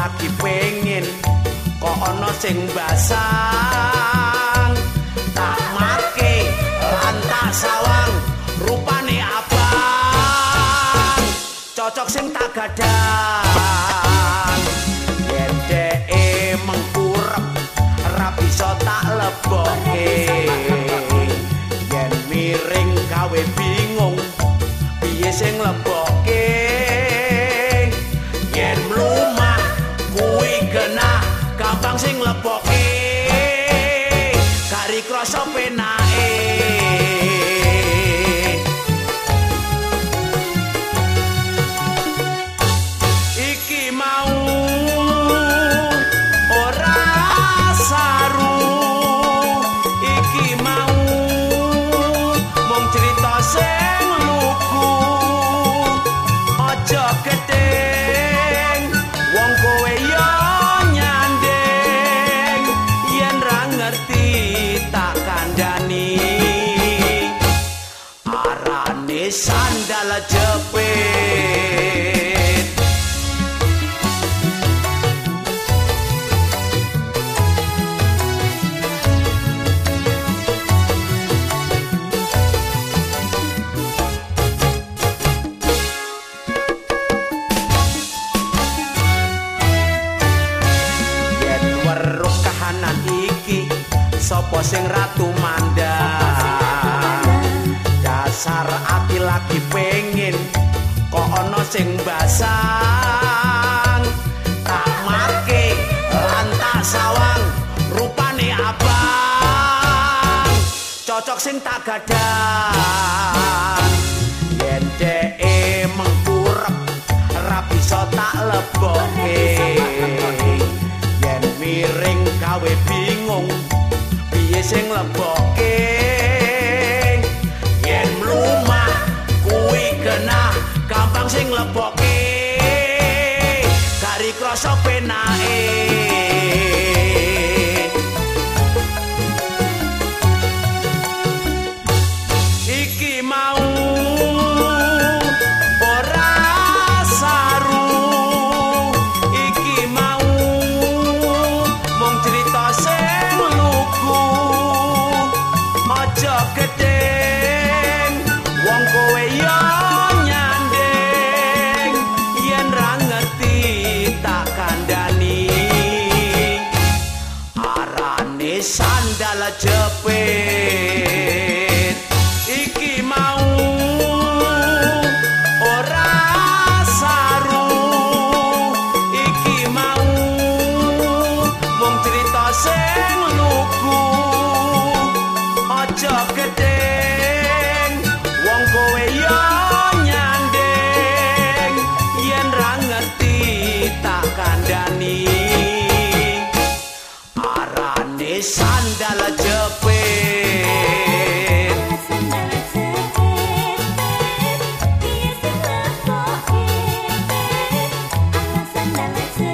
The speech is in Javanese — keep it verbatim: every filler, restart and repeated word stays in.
lagi pengen kok ana sing basang tak make lan tak sawang rupane abang cocok sing tak gadang yen dheke mengkurep ra bisa tak lebokke yen miring gawe bingung piye sing lebokke yen mlumah kuwi genah gampang sing lebokke kari krasa penake iki mau ora saru iki mau mung cerita sing lugu aja gedeng wong kowe yo nyandeng yen ra ngerti tak kandhani arane sandal jepit weruh kahanan iki sapa sing ratu mandang dasar ati lagi pengen kok ana sing basang tak make lan tak sawang rupane abang cocok sing tak gadang yen dheke mengkurep ra bisa tak lebokke miring gawe bingung piye sing lebokke yen mlumah kuwi genah gampang sing lebokke kari krasa penake iki mau gedeng wong kowe yo nyandeng yen ra ngerti tak kandhani arane sandal jepit iki mau ora saru iki mau mung cerita sing lugu aja gedeng wong kowe yo nyandeng yen ra ngerti tak kandhani arane sandal jepit sandal jepit